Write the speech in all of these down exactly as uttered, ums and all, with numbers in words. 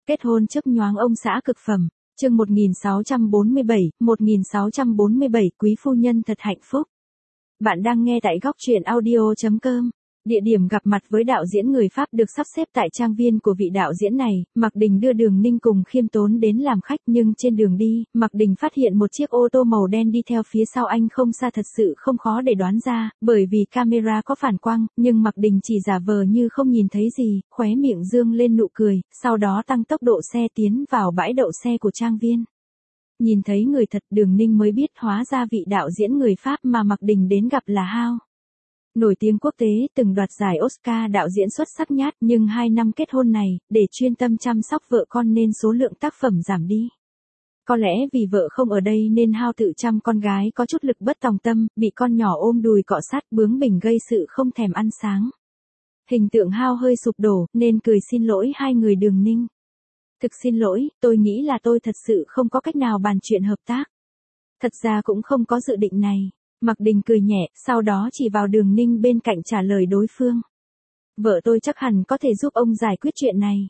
Kết hôn chớp nhoáng ông xã cực phẩm, chương một nghìn sáu trăm bốn mươi bảy, một nghìn sáu trăm bốn mươi bảy quý phu nhân thật hạnh phúc. Bạn đang nghe tại góc truyện audio chấm com. Địa điểm gặp mặt với đạo diễn người Pháp được sắp xếp tại trang viên của vị đạo diễn này, Mạc Đình đưa Đường Ninh cùng Khiêm Tốn đến làm khách, nhưng trên đường đi, Mạc Đình phát hiện một chiếc ô tô màu đen đi theo phía sau anh không xa, thật sự không khó để đoán ra, bởi vì camera có phản quang, nhưng Mạc Đình chỉ giả vờ như không nhìn thấy gì, khóe miệng dương lên nụ cười, sau đó tăng tốc độ xe tiến vào bãi đậu xe của trang viên. Nhìn thấy người thật, Đường Ninh mới biết hóa ra vị đạo diễn người Pháp mà Mạc Đình đến gặp là Hao. Nổi tiếng quốc tế, từng đoạt giải Oscar đạo diễn xuất sắc nhất, nhưng hai năm kết hôn này, để chuyên tâm chăm sóc vợ con nên số lượng tác phẩm giảm đi. Có lẽ vì vợ không ở đây nên Hao tự chăm con gái có chút lực bất tòng tâm, bị con nhỏ ôm đùi cọ sát bướng bỉnh gây sự không thèm ăn sáng. Hình tượng Hao hơi sụp đổ, nên cười xin lỗi hai người Đường Ninh. Thực xin lỗi, tôi nghĩ là tôi thật sự không có cách nào bàn chuyện hợp tác. Thật ra cũng không có dự định này. Mạc Đình cười nhẹ, sau đó chỉ vào Đường Ninh bên cạnh trả lời đối phương. Vợ tôi chắc hẳn có thể giúp ông giải quyết chuyện này.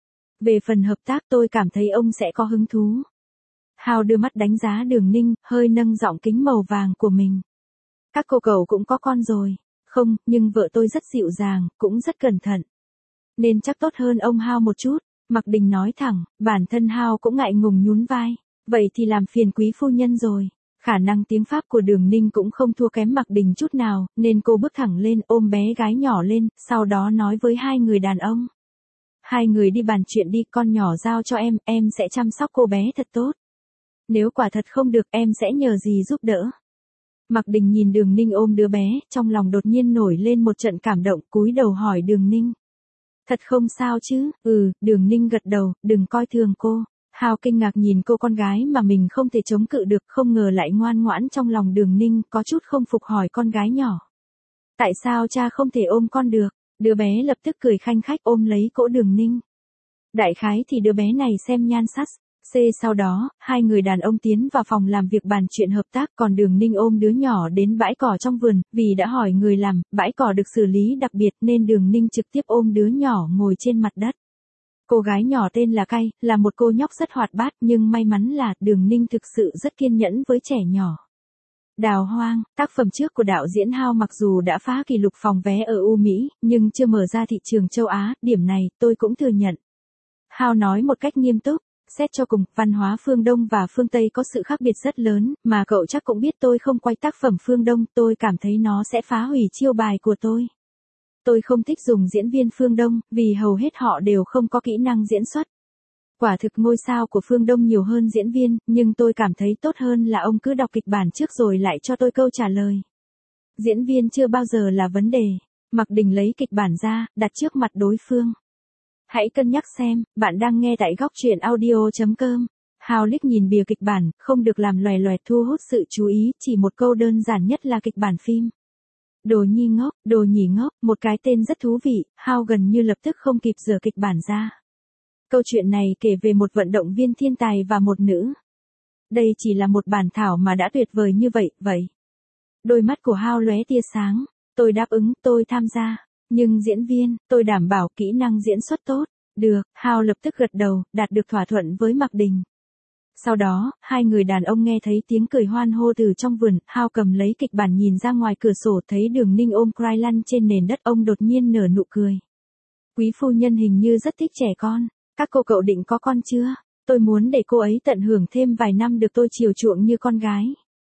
Về phần hợp tác tôi cảm thấy ông sẽ có hứng thú. Hao đưa mắt đánh giá Đường Ninh, hơi nâng giọng kính màu vàng của mình. Các cô cậu cũng có con rồi. Không, nhưng vợ tôi rất dịu dàng, cũng rất cẩn thận. Nên chắc tốt hơn ông Hao một chút. Mạc Đình nói thẳng, bản thân Hao cũng ngại ngùng nhún vai. Vậy thì làm phiền quý phu nhân rồi. Khả năng tiếng Pháp của Đường Ninh cũng không thua kém Mạc Đình chút nào, nên cô bước thẳng lên ôm bé gái nhỏ lên, sau đó nói với hai người đàn ông. Hai người đi bàn chuyện đi, con nhỏ giao cho em, em sẽ chăm sóc cô bé thật tốt. Nếu quả thật không được em sẽ nhờ gì giúp đỡ. Mạc Đình nhìn Đường Ninh ôm đứa bé, trong lòng đột nhiên nổi lên một trận cảm động, cúi đầu hỏi Đường Ninh. Thật không sao chứ? Ừ, Đường Ninh gật đầu, đừng coi thường cô. Hao kinh ngạc nhìn cô con gái mà mình không thể chống cự được, không ngờ lại ngoan ngoãn trong lòng Đường Ninh, có chút không phục hỏi con gái nhỏ. Tại sao cha không thể ôm con được? Đứa bé lập tức cười khanh khách ôm lấy cỗ Đường Ninh. Đại khái thì đứa bé này xem nhan sắc. C sau đó, hai người đàn ông tiến vào phòng làm việc bàn chuyện hợp tác, còn Đường Ninh ôm đứa nhỏ đến bãi cỏ trong vườn, vì đã hỏi người làm, bãi cỏ được xử lý đặc biệt nên Đường Ninh trực tiếp ôm đứa nhỏ ngồi trên mặt đất. Cô gái nhỏ tên là Cay, là một cô nhóc rất hoạt bát, nhưng may mắn là Đường Ninh thực sự rất kiên nhẫn với trẻ nhỏ. Đào Hoang, tác phẩm trước của đạo diễn Hao mặc dù đã phá kỷ lục phòng vé ở U Mỹ, nhưng chưa mở ra thị trường châu Á, điểm này tôi cũng thừa nhận. Hao nói một cách nghiêm túc, xét cho cùng, văn hóa phương Đông và phương Tây có sự khác biệt rất lớn, mà cậu chắc cũng biết tôi không quay tác phẩm phương Đông, tôi cảm thấy nó sẽ phá hủy chiêu bài của tôi. Tôi không thích dùng diễn viên phương Đông, vì hầu hết họ đều không có kỹ năng diễn xuất. Quả thực ngôi sao của phương Đông nhiều hơn diễn viên, nhưng tôi cảm thấy tốt hơn là ông cứ đọc kịch bản trước rồi lại cho tôi câu trả lời. Diễn viên chưa bao giờ là vấn đề. Mạc Đình lấy kịch bản ra, đặt trước mặt đối phương. Hãy cân nhắc xem, bạn đang nghe tại góc truyện audio chấm com. Hao liếc nhìn bìa kịch bản, không được làm loè loẹt thu hút sự chú ý, chỉ một câu đơn giản nhất là kịch bản phim. Đồ nhi ngốc, đồ nhỉ ngốc, một cái tên rất thú vị, Hao gần như lập tức không kịp dở kịch bản ra. Câu chuyện này kể về một vận động viên thiên tài và một nữ. Đây chỉ là một bản thảo mà đã tuyệt vời như vậy, vậy. Đôi mắt của Hao lóe tia sáng, tôi đáp ứng, tôi tham gia. Nhưng diễn viên, tôi đảm bảo kỹ năng diễn xuất tốt. Được, Hao lập tức gật đầu, đạt được thỏa thuận với Mạc Đình. Sau đó, hai người đàn ông nghe thấy tiếng cười hoan hô từ trong vườn, Hao cầm lấy kịch bản nhìn ra ngoài cửa sổ thấy Đường Ninh ôm Cry lăn trên nền đất, ông đột nhiên nở nụ cười. Quý phu nhân hình như rất thích trẻ con, các cô cậu định có con chưa? Tôi muốn để cô ấy tận hưởng thêm vài năm được tôi chiều chuộng như con gái.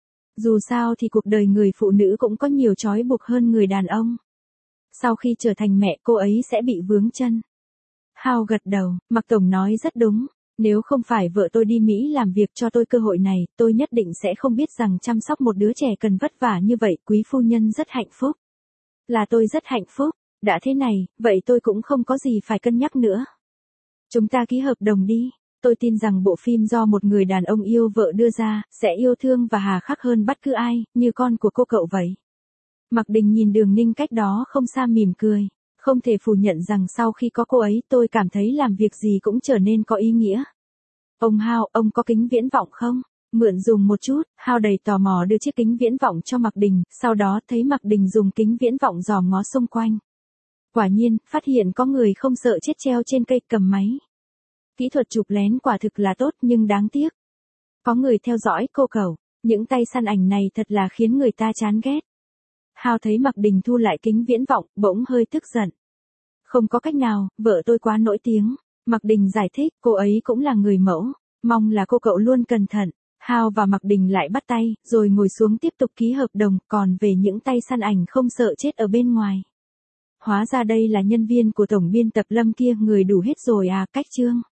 Dù sao thì cuộc đời người phụ nữ cũng có nhiều trói buộc hơn người đàn ông. Sau khi trở thành mẹ cô ấy sẽ bị vướng chân. Hao gật đầu, Mạc Tổng nói rất đúng. Nếu không phải vợ tôi đi Mỹ làm việc cho tôi cơ hội này, tôi nhất định sẽ không biết rằng chăm sóc một đứa trẻ cần vất vả như vậy. Quý phu nhân rất hạnh phúc. Là tôi rất hạnh phúc. Đã thế này, vậy tôi cũng không có gì phải cân nhắc nữa. Chúng ta ký hợp đồng đi. Tôi tin rằng bộ phim do một người đàn ông yêu vợ đưa ra, sẽ yêu thương và hà khắc hơn bất cứ ai, như con của cô cậu vậy. Mạc Đình nhìn Đường Ninh cách đó không xa mỉm cười. Không thể phủ nhận rằng sau khi có cô ấy tôi cảm thấy làm việc gì cũng trở nên có ý nghĩa. Ông Hao, ông có kính viễn vọng không? Mượn dùng một chút, Hao đầy tò mò đưa chiếc kính viễn vọng cho Mạc Đình, sau đó thấy Mạc Đình dùng kính viễn vọng dòm ngó xung quanh. Quả nhiên, phát hiện có người không sợ chết treo trên cây cầm máy. Kỹ thuật chụp lén quả thực là tốt nhưng đáng tiếc. Có người theo dõi cô cậu, những tay săn ảnh này thật là khiến người ta chán ghét. Hao thấy Mạc Đình thu lại kính viễn vọng, bỗng hơi tức giận. Không có cách nào, vợ tôi quá nổi tiếng. Mạc Đình giải thích, cô ấy cũng là người mẫu, mong là cô cậu luôn cẩn thận. Hao và Mạc Đình lại bắt tay, rồi ngồi xuống tiếp tục ký hợp đồng, còn về những tay săn ảnh không sợ chết ở bên ngoài. Hóa ra đây là nhân viên của tổng biên tập Lâm kia, người đủ hết rồi à, cách chương.